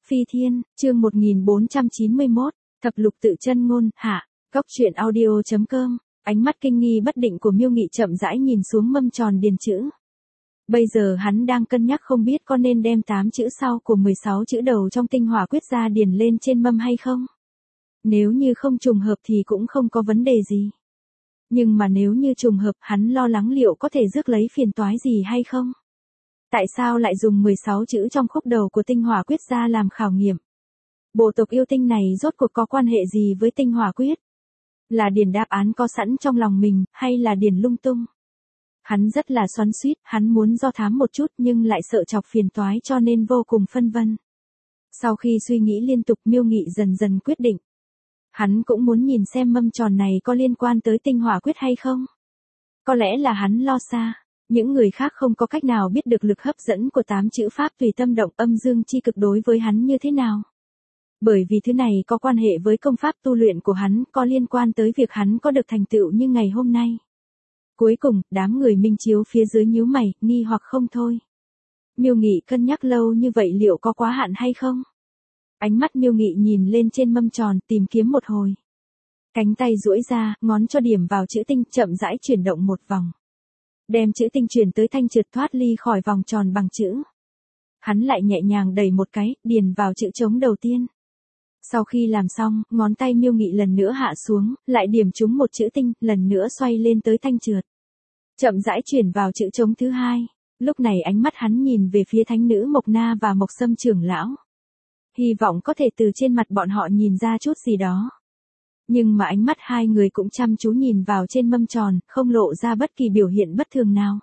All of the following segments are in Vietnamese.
Phi Thiên, chương 1491, thập lục tự chân ngôn, hạ, góc truyện audio.com, ánh mắt kinh nghi bất định của Miêu Nghị chậm rãi nhìn xuống mâm tròn điền chữ. Bây giờ hắn đang cân nhắc không biết có nên đem 8 chữ sau của 16 chữ đầu trong tinh hỏa quyết ra điền lên trên mâm hay không. Nếu như không trùng hợp thì cũng không có vấn đề gì. Nhưng mà nếu như trùng hợp hắn lo lắng liệu có thể rước lấy phiền toái gì hay không. Tại sao lại dùng 16 chữ trong khúc đầu của tinh hỏa quyết ra làm khảo nghiệm? Bộ tộc yêu tinh này rốt cuộc có quan hệ gì với tinh hỏa quyết? Là điền đáp án có sẵn trong lòng mình, hay là điền lung tung? Hắn rất là xoắn xuýt, hắn muốn do thám một chút nhưng lại sợ chọc phiền toái cho nên vô cùng phân vân. Sau khi suy nghĩ liên tục Miêu Nghị dần dần quyết định. Hắn cũng muốn nhìn xem mâm tròn này có liên quan tới tinh hỏa quyết hay không? Có lẽ là hắn lo xa. Những người khác không có cách nào biết được lực hấp dẫn của 8 chữ pháp tùy tâm động âm dương chi cực đối với hắn như thế nào. Bởi vì thứ này có quan hệ với công pháp tu luyện của hắn, có liên quan tới việc hắn có được thành tựu như ngày hôm nay. Cuối cùng, đám người minh chiếu phía dưới nhíu mày, nghi hoặc không thôi. Miêu Nghị cân nhắc lâu như vậy liệu có quá hạn hay không? Ánh mắt Miêu Nghị nhìn lên trên mâm tròn tìm kiếm một hồi. Cánh tay duỗi ra, ngón cho điểm vào chữ tinh chậm rãi chuyển động một vòng. Đem chữ tinh chuyển tới thanh trượt thoát ly khỏi vòng tròn bằng chữ. Hắn lại nhẹ nhàng đẩy một cái, điền vào chữ trống đầu tiên. Sau khi làm xong, ngón tay Miêu Nghị lần nữa hạ xuống, lại điểm trúng một chữ tinh, lần nữa xoay lên tới thanh trượt. Chậm rãi chuyển vào chữ trống thứ hai. Lúc này ánh mắt hắn nhìn về phía thánh nữ Mộc Na và Mộc Sâm trưởng lão. Hy vọng có thể từ trên mặt bọn họ nhìn ra chút gì đó. Nhưng mà ánh mắt hai người cũng chăm chú nhìn vào trên mâm tròn, không lộ ra bất kỳ biểu hiện bất thường nào.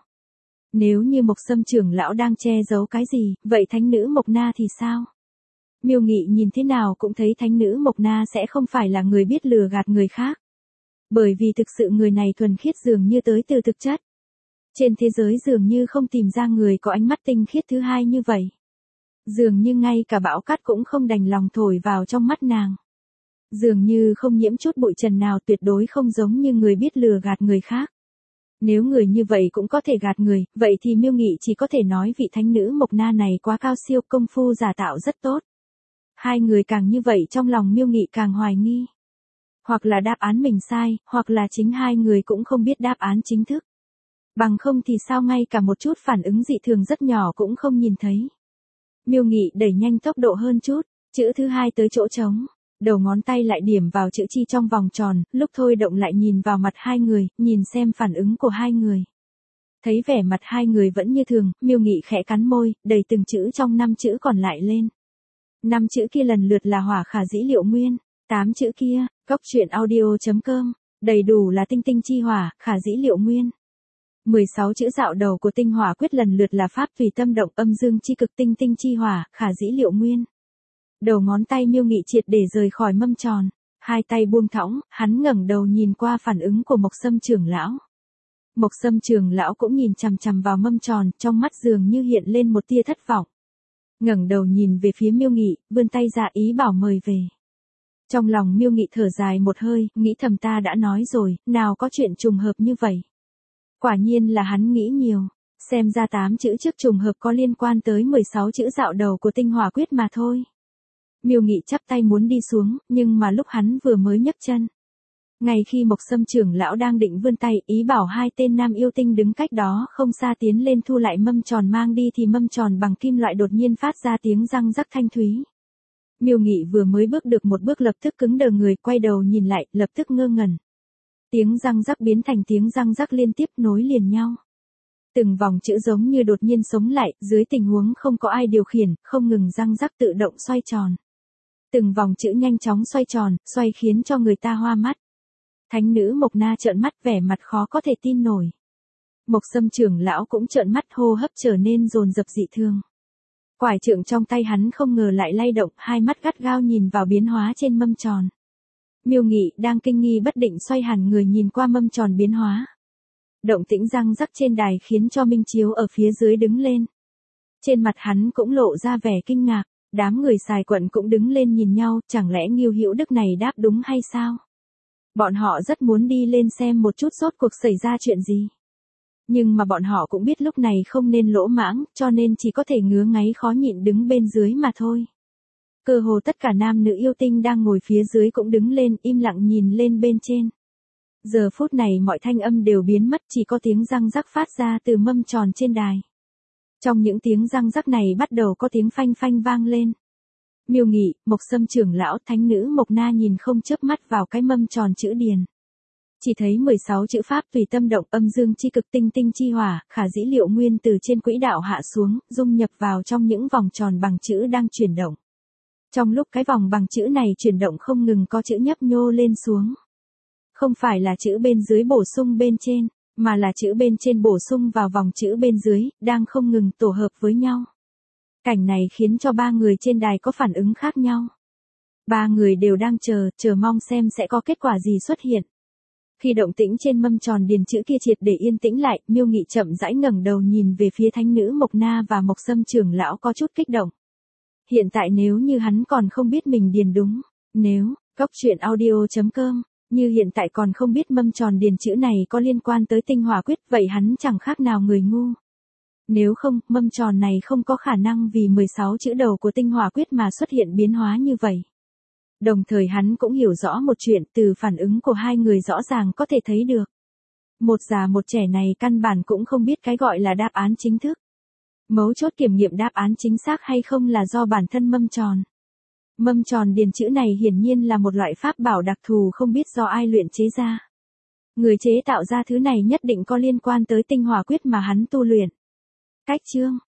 Nếu như Mộc Sâm trưởng lão đang che giấu cái gì, vậy thánh nữ Mộc Na thì sao? Miêu Nghị nhìn thế nào cũng thấy thánh nữ Mộc Na sẽ không phải là người biết lừa gạt người khác. Bởi vì thực sự người này thuần khiết dường như tới từ thực chất. Trên thế giới dường như không tìm ra người có ánh mắt tinh khiết thứ hai như vậy. Dường như ngay cả bão cát cũng không đành lòng thổi vào trong mắt nàng. Dường như không nhiễm chút bụi trần nào, tuyệt đối không giống như người biết lừa gạt người khác. Nếu người như vậy cũng có thể gạt người, vậy thì Miêu Nghị chỉ có thể nói vị thánh nữ Mộc Na này quá cao siêu, công phu giả tạo rất tốt. Hai người càng như vậy trong lòng Miêu Nghị càng hoài nghi. Hoặc là đáp án mình sai, hoặc là chính hai người cũng không biết đáp án chính thức. Bằng không thì sao ngay cả một chút phản ứng dị thường rất nhỏ cũng không nhìn thấy. Miêu Nghị đẩy nhanh tốc độ hơn chút, chữ thứ hai tới chỗ trống. Đầu ngón tay lại điểm vào chữ chi trong vòng tròn, lúc thôi động lại nhìn vào mặt hai người, nhìn xem phản ứng của hai người. Thấy vẻ mặt hai người vẫn như thường, Miêu Nghị khẽ cắn môi, đẩy từng chữ trong 5 chữ còn lại lên. 5 chữ kia lần lượt là hỏa khả dĩ liệu nguyên, 8 chữ kia, góc truyện audio.com, đầy đủ là tinh tinh chi hỏa, khả dĩ liệu nguyên. 16 chữ dạo đầu của tinh hỏa quyết lần lượt là pháp tùy tâm động âm dương chi cực tinh tinh chi hỏa, khả dĩ liệu nguyên. Đầu ngón tay Miêu Nghị triệt để rời khỏi mâm tròn, hai tay buông thõng, hắn ngẩng đầu nhìn qua phản ứng của Mộc Sâm trưởng lão. Mộc Sâm trưởng lão cũng nhìn chằm chằm vào mâm tròn, trong mắt dường như hiện lên một tia thất vọng. Ngẩng đầu nhìn về phía Miêu Nghị, vươn tay ra ý bảo mời về. Trong lòng Miêu Nghị thở dài một hơi, nghĩ thầm ta đã nói rồi, nào có chuyện trùng hợp như vậy. Quả nhiên là hắn nghĩ nhiều, xem ra 8 chữ trước trùng hợp có liên quan tới 16 chữ dạo đầu của tinh hỏa quyết mà thôi. Miêu Nghị chắp tay muốn đi xuống, nhưng mà lúc hắn vừa mới nhấc chân. Ngay khi Mộc Sâm trưởng lão đang định vươn tay ý bảo hai tên nam yêu tinh đứng cách đó không xa tiến lên thu lại mâm tròn mang đi thì mâm tròn bằng kim loại đột nhiên phát ra tiếng răng rắc thanh thúy. Miêu Nghị vừa mới bước được một bước lập tức cứng đờ người, quay đầu nhìn lại, lập tức ngơ ngẩn. Tiếng răng rắc biến thành tiếng răng rắc liên tiếp nối liền nhau. Từng vòng chữ giống như đột nhiên sống lại, dưới tình huống không có ai điều khiển, không ngừng răng rắc tự động xoay tròn. Từng vòng chữ nhanh chóng xoay tròn, xoay khiến cho người ta hoa mắt. Thánh nữ Mộc Na trợn mắt vẻ mặt khó có thể tin nổi. Mộc Sâm trưởng lão cũng trợn mắt, hô hấp trở nên dồn dập dị thường. Quải trượng trong tay hắn không ngờ lại lay động, hai mắt gắt gao nhìn vào biến hóa trên mâm tròn. Miêu Nghị đang kinh nghi bất định xoay hẳn người nhìn qua mâm tròn biến hóa. Động tĩnh răng rắc trên đài khiến cho Minh Chiếu ở phía dưới đứng lên. Trên mặt hắn cũng lộ ra vẻ kinh ngạc. Đám người xài quận cũng đứng lên nhìn nhau, chẳng lẽ Ngưu Hữu Đức này đáp đúng hay sao? Bọn họ rất muốn đi lên xem một chút rốt cuộc xảy ra chuyện gì. Nhưng mà bọn họ cũng biết lúc này không nên lỗ mãng, cho nên chỉ có thể ngứa ngáy khó nhịn đứng bên dưới mà thôi. Cơ hồ tất cả nam nữ yêu tinh đang ngồi phía dưới cũng đứng lên im lặng nhìn lên bên trên. Giờ phút này mọi thanh âm đều biến mất, chỉ có tiếng răng rắc phát ra từ mâm tròn trên đài. Trong những tiếng răng rắc này bắt đầu có tiếng phanh phanh vang lên. Miêu Nghị, Mộc Sâm trưởng lão, thánh nữ Mộc Na nhìn không chớp mắt vào cái mâm tròn chữ điền. Chỉ thấy 16 chữ pháp tùy tâm động, âm dương chi cực, tinh tinh chi hỏa, khả dĩ liệu nguyên từ trên quỹ đạo hạ xuống, dung nhập vào trong những vòng tròn bằng chữ đang chuyển động. Trong lúc cái vòng bằng chữ này chuyển động không ngừng có chữ nhấp nhô lên xuống. Không phải là chữ bên dưới bổ sung bên trên, mà là chữ bên trên bổ sung vào vòng chữ bên dưới, đang không ngừng tổ hợp với nhau. Cảnh này khiến cho ba người trên đài có phản ứng khác nhau. Ba người đều đang chờ mong xem sẽ có kết quả gì xuất hiện. Khi động tĩnh trên mâm tròn điền chữ kia triệt để yên tĩnh lại, Miêu Nghị chậm rãi ngẩng đầu nhìn về phía thánh nữ Mộc Na và Mộc Sâm trưởng lão có chút kích động. Hiện tại nếu như hắn còn không biết mình điền đúng, nếu, coctruyện.audio.com, như hiện tại còn không biết mâm tròn điền chữ này có liên quan tới tinh hỏa quyết, vậy hắn chẳng khác nào người ngu. Nếu không, mâm tròn này không có khả năng vì 16 chữ đầu của tinh hỏa quyết mà xuất hiện biến hóa như vậy. Đồng thời hắn cũng hiểu rõ một chuyện, từ phản ứng của hai người rõ ràng có thể thấy được. Một già một trẻ này căn bản cũng không biết cái gọi là đáp án chính thức. Mấu chốt kiểm nghiệm đáp án chính xác hay không là do bản thân mâm tròn. Mâm tròn điền chữ này hiển nhiên là một loại pháp bảo đặc thù không biết do ai luyện chế ra. Người chế tạo ra thứ này nhất định có liên quan tới tinh hỏa quyết mà hắn tu luyện. Cách chương